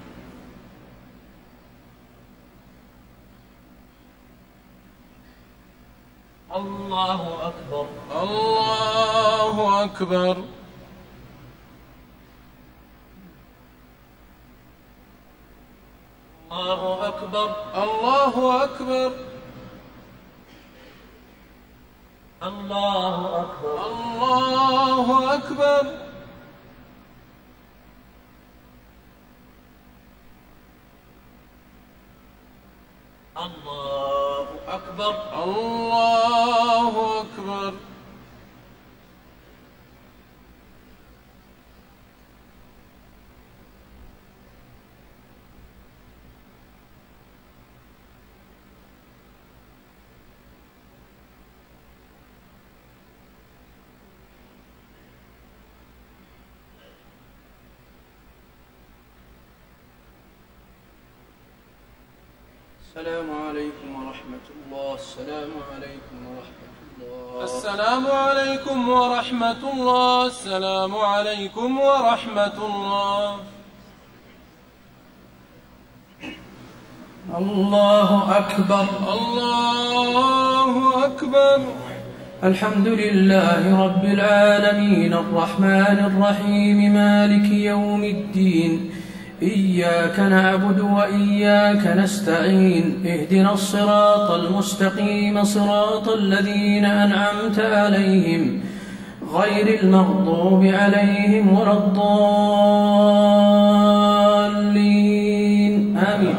الله أكبر الله أكبر. الله أكبر الله أكبر. الله أكبر الله أكبر. الله أكبر الله أكبر. السلام عليكم ورحمة الله. السلام عليكم ورحمة الله. السلام عليكم ورحمة الله. السلام عليكم ورحمة الله. الله أكبر. الله أكبر. الحمد لله رب العالمين الرحمن الرحيم مالك يوم الدين. إياك نعبد وإياك نستعين. اهدنا الصراط المستقيم صراط الذين أنعمت عليهم غير المغضوب عليهم ولا الضالين آمين.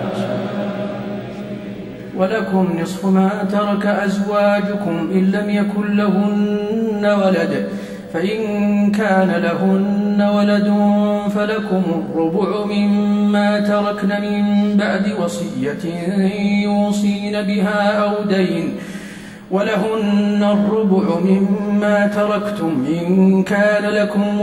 ولكم نصف ما ترك أزواجكم إن لم يكن لهن ولد، فإن كان لهن ولد فلكم الربع مما تركن من بعد وصية يوصين بها أو دين، ولهن الربع مما تركتم إن كان لكم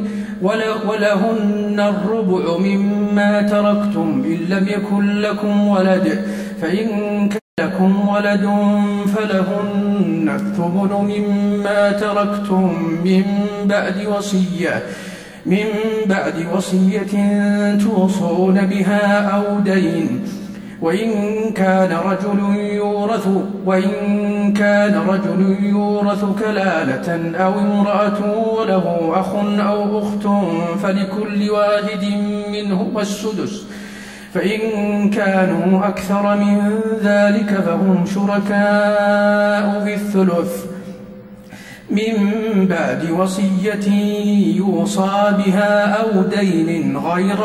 ولهن الربع مما تركتم إن لم يكن لكم ولد، فإن كان لكم ولد فلهن الثمن مما تركتم من بعد وصية توصون بها أو دين، وإن كان رجل يورث كلالة أو امرأة وله أخ أو أخت فلكل واحد منهما السدس، فإن كانوا أكثر من ذلك فهم شركاء في الثلث من بعد وصية يوصى بها أو دين غير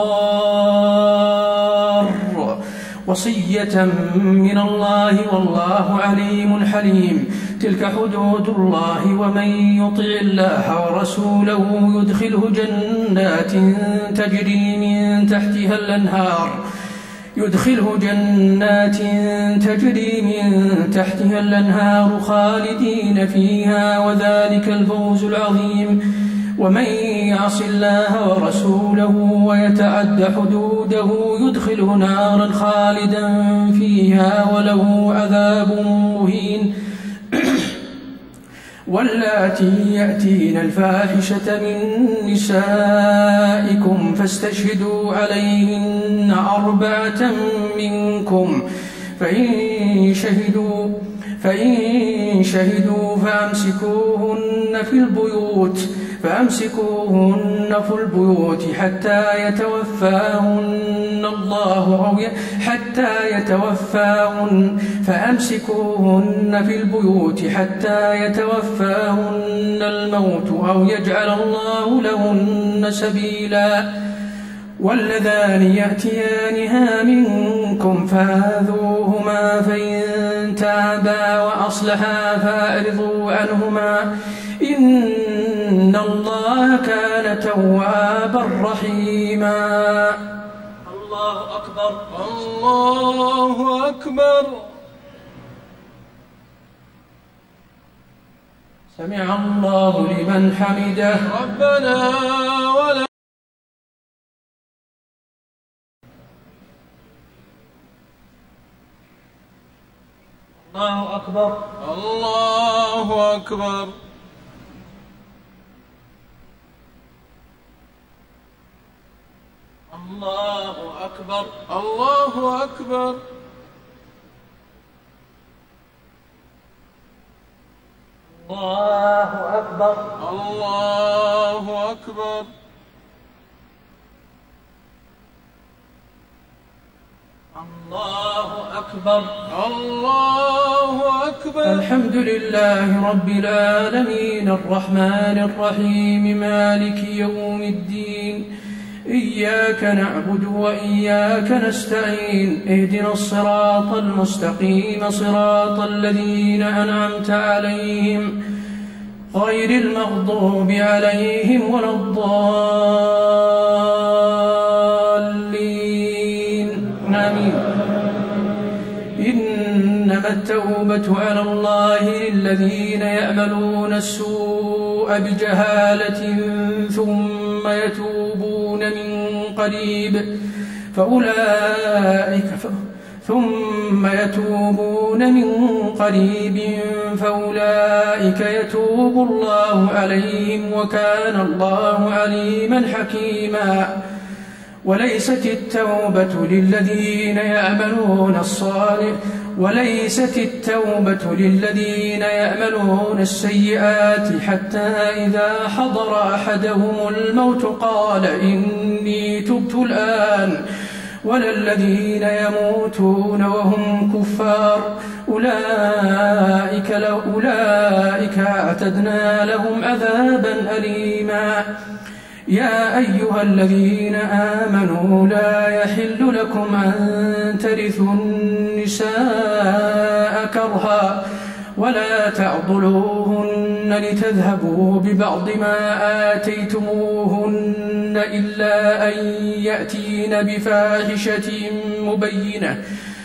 مضار، وصية من الله والله عليم حليم. تلك حدود الله، ومن يطع الله ورسوله يدخله جنات تجري من تحتها الأنهار خالدين فيها، وذلك الفوز العظيم. ومن يعص الله ورسوله ويتعد حدوده يدخله نارا خالدا فيها وله عذاب مهين. واللاتي يأتين الفاحشة من نسائكم فاستشهدوا عليهن 4 منكم، فإن شهدوا فأمسكوهن في البيوت حتى يتوفاهن الموت أو يجعل الله لهن سبيلا. واللذان يأتيانها منكم فآذوهما، فإن تابا وأصلحا فأعرضوا عنهما، إن الله كان توابا رحيما. الله أكبر. الله أكبر. سمع الله لمن حمده. ربنا ولك الله أكبر. الله أكبر. الله أكبر. الله أكبر. الله أكبر. الله أكبر. الله أكبر. الله أكبر. الحمد لله رب العالمين الرحمن الرحيم مالك يوم الدين. إياك نعبد وإياك نستعين. اهدنا الصراط المستقيم صراط الذين أنعمت عليهم غير المغضوب عليهم ولا الضالين آمين. إنما التوبة على الله للذين يعملون السوء بجهالة ثم يتوبون من قريب فأولئك يتوب الله عليهم وكان الله عليما حكيما. وليست التوبة للذين يأملون السيئات حتى إذا حضر أحدهم الموت قال إني تبت الآن، ولا الذين يموتون وهم كفار أولئك أعتدنا لهم عذابا أليما. يا أيها الذين آمنوا لا يحل لكم أن ترثوا النساء كرها ولا تعضلوهن لتذهبوا ببعض ما آتيتموهن إلا أن يأتين بفاحشة مبينة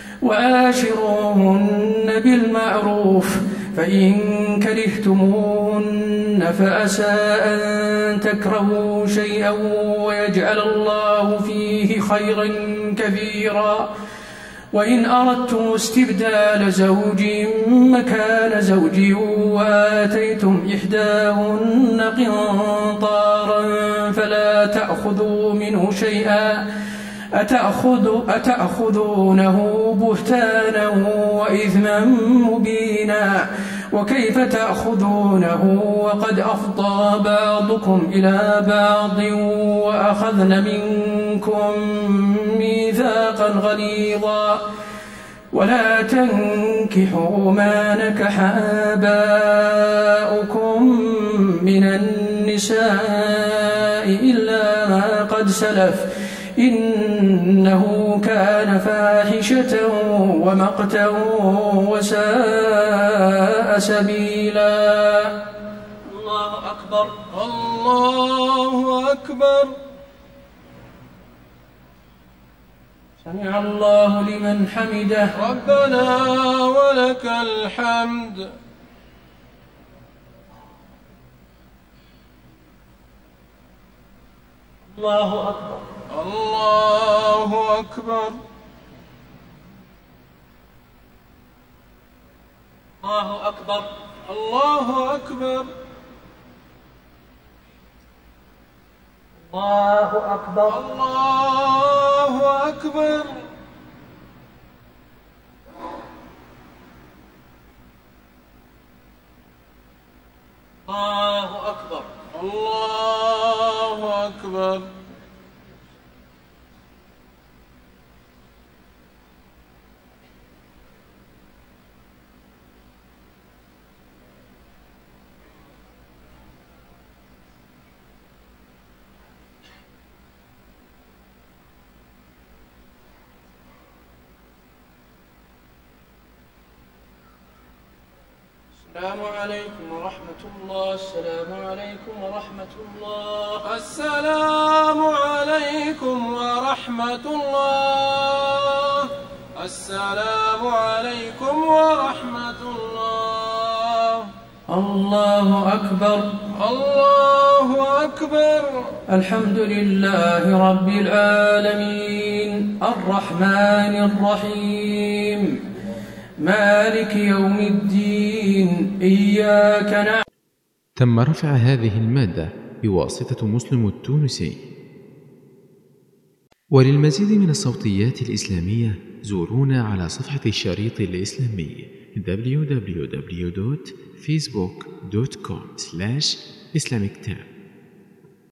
وآشروهن بالمعروف، فإن كرهتموهن فعسى أن تكرهوا شيئا ويجعل الله فيه خيرا كثيرا. وإن أردتم استبدال زوج مكان زوج وآتيتم إحداهن قنطارا فلا تأخذوا منه شيئا أتأخذونه بهتانا وإثما مبينا، وكيف تأخذونه وقد أفضى بعضكم إلى بعض وأخذن منكم ميثاقا غليظا. ولا تنكحوا ما نكح آباؤكم من النساء إلا ما قد سلف إنه كان فاحشة ومقتا وساء سبيلا. الله أكبر. الله أكبر. سمع الله لمن حمده. ربنا ولك الحمد. الله أكبر. الله أكبر. الله أكبر. الله أكبر. الله أكبر. الله أكبر. الله أكبر. الله أكبر. السلام عليكم ورحمة الله. السلام عليكم ورحمة الله. السلام عليكم ورحمة الله. السلام عليكم ورحمة الله. الله أكبر. الله أكبر. الحمد لله رب العالمين الرحمن الرحيم مالك يوم الدين إياك نعبد. تم رفع هذه المادة بواسطة مسلم التونسي. وللمزيد من الصوتيات الإسلامية زورونا على صفحة الشريط الإسلامي www.facebook.com/islamictab.